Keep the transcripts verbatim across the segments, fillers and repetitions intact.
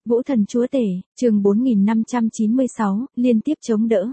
Vũ thần chúa tể, chương bốn nghìn năm trăm chín mươi sáu, liên tiếp chống đỡ.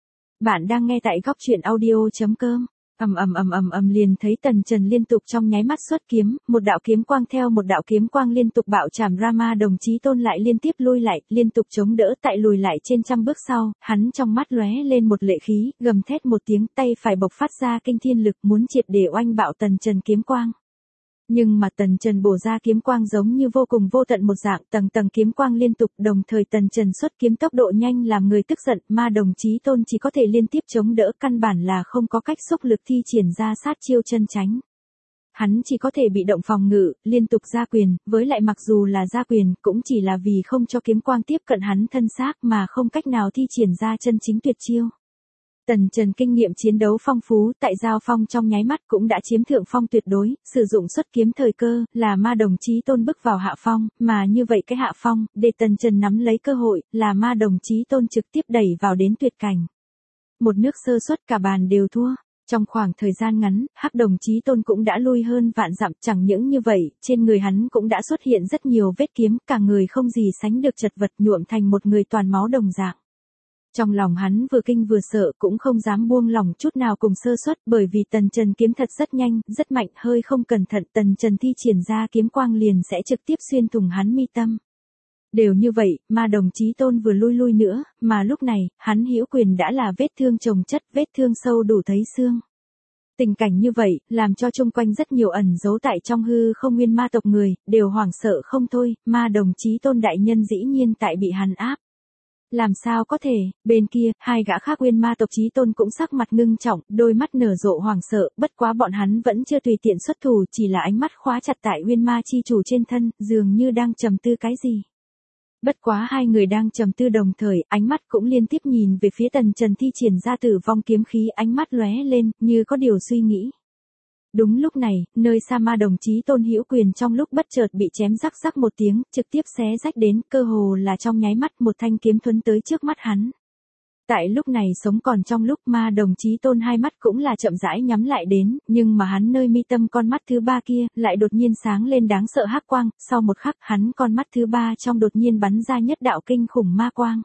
Bạn đang nghe tại góc truyện audio chấm com. Ầm ầm ầm ầm ầm liền thấy Tần Trần liên tục trong nháy mắt xuất kiếm, một đạo kiếm quang theo một đạo kiếm quang liên tục bạo chạm Rama Đồng Chí Tôn lại liên tiếp lui lại, liên tục chống đỡ tại lùi lại trên trăm bước sau, hắn trong mắt lóe lên một lệ khí, gầm thét một tiếng, tay phải bộc phát ra kinh thiên lực muốn triệt để oanh bạo Tần Trần kiếm quang. Nhưng mà Tần Trần bổ ra kiếm quang giống như vô cùng vô tận một dạng, tầng tầng kiếm quang liên tục, đồng thời Tần Trần xuất kiếm tốc độ nhanh làm người tức giận, Ma Đồng Chí Tôn chỉ có thể liên tiếp chống đỡ, căn bản là không có cách xúc lực thi triển ra sát chiêu chân tránh. Hắn chỉ có thể bị động phòng ngự, liên tục ra quyền, với lại mặc dù là ra quyền, cũng chỉ là vì không cho kiếm quang tiếp cận hắn thân xác mà không cách nào thi triển ra chân chính tuyệt chiêu. Tần Trần kinh nghiệm chiến đấu phong phú, tại giao phong trong nháy mắt cũng đã chiếm thượng phong tuyệt đối, sử dụng xuất kiếm thời cơ, là Ma Đồng Chí Tôn bước vào hạ phong, mà như vậy cái hạ phong, để Tần Trần nắm lấy cơ hội, là Ma Đồng Chí Tôn trực tiếp đẩy vào đến tuyệt cảnh. Một nước sơ suất cả bàn đều thua. Trong khoảng thời gian ngắn, Hắc Đồng Chí Tôn cũng đã lui hơn vạn dặm, chẳng những như vậy, trên người hắn cũng đã xuất hiện rất nhiều vết kiếm, cả người không gì sánh được chật vật, nhuộm thành một người toàn máu đồng dạng. Trong lòng hắn vừa kinh vừa sợ, cũng không dám buông lòng chút nào cùng sơ suất, bởi vì Tần Trần kiếm thật rất nhanh, rất mạnh, hơi không cẩn thận Tần Trần thi triển ra kiếm quang liền sẽ trực tiếp xuyên thủng hắn mi tâm. Đều như vậy, Ma Đồng Chí Tôn vừa lui lui nữa, mà lúc này, hắn hữu quyền đã là vết thương chồng chất, vết thương sâu đủ thấy xương. Tình cảnh như vậy, làm cho chung quanh rất nhiều ẩn giấu tại trong hư không nguyên ma tộc người, đều hoảng sợ không thôi, Ma Đồng Chí Tôn đại nhân dĩ nhiên tại bị hắn áp. Làm sao có thể, bên kia, hai gã khác nguyên ma tộc Chí Tôn cũng sắc mặt ngưng trọng, đôi mắt nở rộ hoảng sợ, bất quá bọn hắn vẫn chưa tùy tiện xuất thủ, chỉ là ánh mắt khóa chặt tại nguyên ma chi chủ trên thân, dường như đang trầm tư cái gì. Bất quá hai người đang trầm tư đồng thời, ánh mắt cũng liên tiếp nhìn về phía Tần Trần thi triển ra tử vong kiếm khí, ánh mắt lóe lên, như có điều suy nghĩ. Đúng lúc này, nơi xa Ma Đồng Chí Tôn hữu quyền trong lúc bất chợt bị chém rắc rắc một tiếng, trực tiếp xé rách đến, cơ hồ là trong nháy mắt một thanh kiếm thuấn tới trước mắt hắn. Tại lúc này sống còn trong lúc Ma Đồng Chí Tôn hai mắt cũng là chậm rãi nhắm lại đến, nhưng mà hắn nơi mi tâm con mắt thứ ba kia, lại đột nhiên sáng lên đáng sợ hắc quang, sau một khắc hắn con mắt thứ ba trong đột nhiên bắn ra nhất đạo kinh khủng ma quang.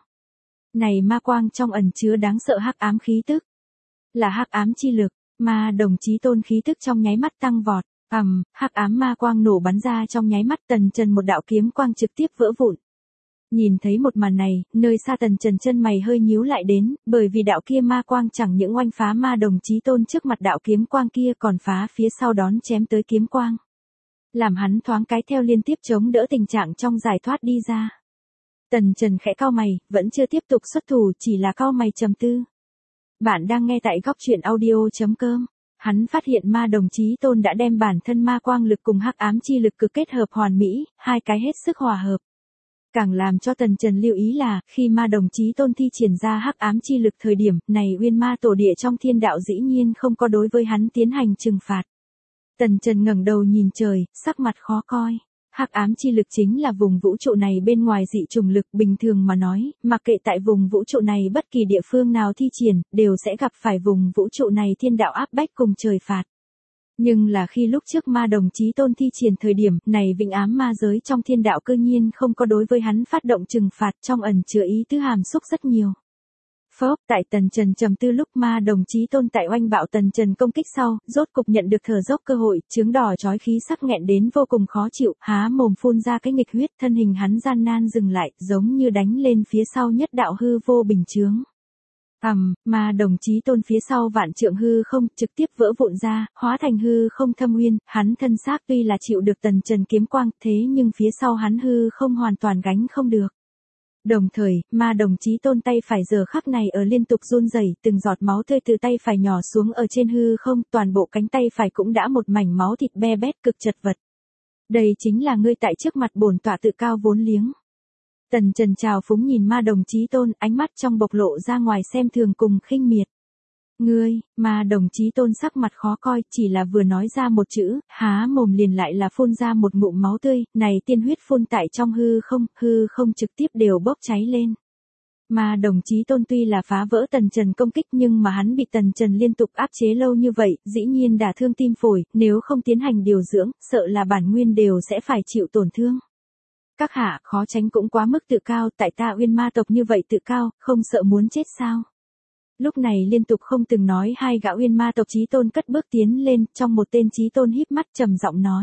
Này ma quang trong ẩn chứa đáng sợ hắc ám khí tức, là hắc ám chi lực. Ma Đồng Chí Tôn khí tức trong nháy mắt tăng vọt, ầm, hắc ám ma quang nổ bắn ra trong nháy mắt, Tần Trần một đạo kiếm quang trực tiếp vỡ vụn. Nhìn thấy một màn này, nơi xa Tần Trần chân mày hơi nhíu lại đến, bởi vì đạo kia ma quang chẳng những oanh phá Ma Đồng Chí Tôn trước mặt đạo kiếm quang kia còn phá phía sau đón chém tới kiếm quang. Làm hắn thoáng cái theo liên tiếp chống đỡ tình trạng trong giải thoát đi ra. Tần Trần khẽ cau mày, vẫn chưa tiếp tục xuất thủ, chỉ là cau mày trầm tư. Bạn đang nghe tại góc truyện audio chấm com. Hắn phát hiện Ma Đồng Chí Tôn đã đem bản thân ma quang lực cùng hắc ám chi lực cực kết hợp hoàn mỹ, hai cái hết sức hòa hợp. Càng làm cho Tần Trần lưu ý là, khi Ma Đồng Chí Tôn thi triển ra hắc ám chi lực thời điểm này, Uyên Ma tổ địa trong thiên đạo dĩ nhiên không có đối với hắn tiến hành trừng phạt. Tần Trần ngẩng đầu nhìn trời, sắc mặt khó coi. Hắc ám chi lực chính là vùng vũ trụ này bên ngoài dị trùng lực, bình thường mà nói, mặc kệ tại vùng vũ trụ này bất kỳ địa phương nào thi triển, đều sẽ gặp phải vùng vũ trụ này thiên đạo áp bách cùng trời phạt. Nhưng là khi lúc trước Ma Đồng Chí Tôn thi triển thời điểm, này vĩnh ám ma giới trong thiên đạo cư nhiên không có đối với hắn phát động trừng phạt, trong ẩn chứa ý tứ hàm xúc rất nhiều. Phớp, tại Tần Trần trầm tư lúc Ma Đồng Chí Tôn tại oanh bạo Tần Trần công kích sau, rốt cục nhận được thở dốc cơ hội, chướng đỏ chói khí sắc nghẹn đến vô cùng khó chịu, há mồm phun ra cái nghịch huyết, thân hình hắn gian nan dừng lại, giống như đánh lên phía sau nhất đạo hư vô bình chướng. Ầm, Ma Đồng Chí Tôn phía sau vạn trượng hư không, trực tiếp vỡ vụn ra, hóa thành hư không thâm uyên, hắn thân xác tuy là chịu được Tần Trần kiếm quang, thế nhưng phía sau hắn hư không hoàn toàn gánh không được. Đồng thời, Ma Đồng Chí Tôn tay phải giờ khắc này ở liên tục run rẩy, từng giọt máu tươi từ tay phải nhỏ xuống ở trên hư không, toàn bộ cánh tay phải cũng đã một mảnh máu thịt be bét cực chật vật. Đây chính là ngươi tại trước mặt bổn tọa tự cao vốn liếng. Tần Trần trào phúng nhìn Ma Đồng Chí Tôn, ánh mắt trong bộc lộ ra ngoài xem thường cùng khinh miệt. Ngươi, Ma Đồng Chí Tôn sắc mặt khó coi, chỉ là vừa nói ra một chữ, há mồm liền lại là phun ra một ngụm máu tươi, này tiên huyết phun tại trong hư không, hư không trực tiếp đều bốc cháy lên. Ma Đồng Chí Tôn tuy là phá vỡ Tần Trần công kích nhưng mà hắn bị Tần Trần liên tục áp chế lâu như vậy, dĩ nhiên đả thương tim phổi, nếu không tiến hành điều dưỡng, sợ là bản nguyên đều sẽ phải chịu tổn thương. Các hạ khó tránh cũng quá mức tự cao, tại ta Uyên Ma tộc như vậy tự cao, không sợ muốn chết sao? Lúc này liên tục không từng nói hai gã Uyên Ma tộc chí tôn cất bước tiến lên, trong một tên chí tôn híp mắt trầm giọng nói.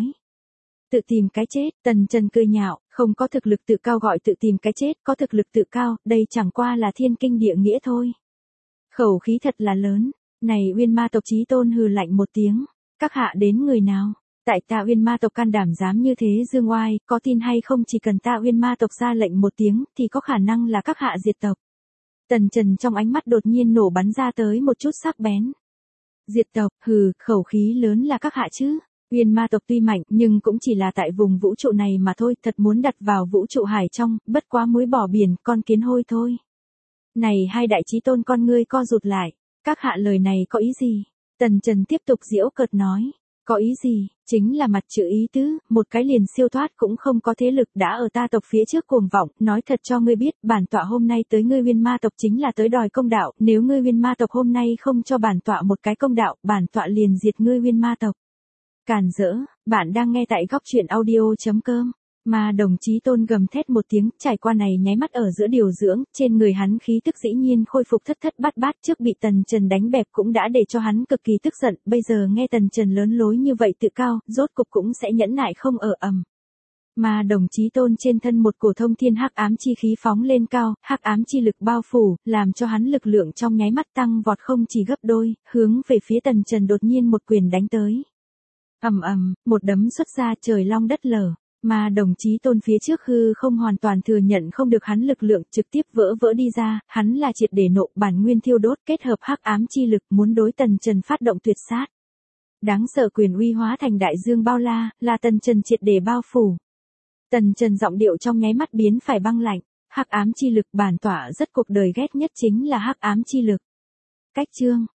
Tự tìm cái chết, Tần Trần cười nhạo, không có thực lực tự cao gọi tự tìm cái chết, có thực lực tự cao, đây chẳng qua là thiên kinh địa nghĩa thôi. Khẩu khí thật là lớn, này Uyên Ma tộc chí tôn hừ lạnh một tiếng, các hạ đến người nào? Tại ta Uyên Ma tộc can đảm dám như thế dương oai, có tin hay không chỉ cần ta Uyên Ma tộc ra lệnh một tiếng thì có khả năng là các hạ diệt tộc. Tần Trần trong ánh mắt đột nhiên nổ bắn ra tới một chút sắc bén. Diệt tộc, hừ, khẩu khí lớn là các hạ chứ. Uyên Ma tộc tuy mạnh nhưng cũng chỉ là tại vùng vũ trụ này mà thôi, thật muốn đặt vào vũ trụ hải trong, bất quá muối bỏ biển, con kiến hôi thôi. Này hai đại chí tôn con ngươi co rụt lại, các hạ lời này có ý gì? Tần Trần tiếp tục giễu cợt nói. Có ý gì, chính là mặt chữ ý tứ, một cái liền siêu thoát cũng không có thế lực đã ở ta tộc phía trước cuồng vọng, nói thật cho ngươi biết, bản tọa hôm nay tới ngươi Uyên Ma tộc chính là tới đòi công đạo, nếu ngươi Uyên Ma tộc hôm nay không cho bản tọa một cái công đạo, bản tọa liền diệt ngươi Uyên Ma tộc. Càn rỡ, bạn đang nghe tại góc truyện audio.com. Mà đồng chí tôn gầm thét một tiếng, trải qua này nháy mắt ở giữa điều dưỡng, trên người hắn khí tức dĩ nhiên khôi phục thất thất bát bát, trước bị Tần Trần đánh bẹp cũng đã để cho hắn cực kỳ tức giận, bây giờ nghe Tần Trần lớn lối như vậy tự cao, rốt cục cũng sẽ nhẫn nại không ở ầm. Mà đồng chí tôn trên thân một cổ thông thiên hắc ám chi khí phóng lên cao, hắc ám chi lực bao phủ, làm cho hắn lực lượng trong nháy mắt tăng vọt không chỉ gấp đôi, hướng về phía Tần Trần đột nhiên một quyền đánh tới. Ầm ầm, một đấm xuất ra trời long đất lở. Mà đồng chí tôn phía trước hư không hoàn toàn thừa nhận không được hắn lực lượng trực tiếp vỡ vỡ đi ra, hắn là triệt để nộ bản nguyên thiêu đốt kết hợp hắc ám chi lực muốn đối Tần Trần phát động tuyệt sát. Đáng sợ quyền uy hóa thành đại dương bao la, là Tần Trần triệt để bao phủ. Tần Trần giọng điệu trong nháy mắt biến phải băng lạnh, hắc ám chi lực bản tỏa rất cuộc đời ghét nhất chính là hắc ám chi lực. Cách chương,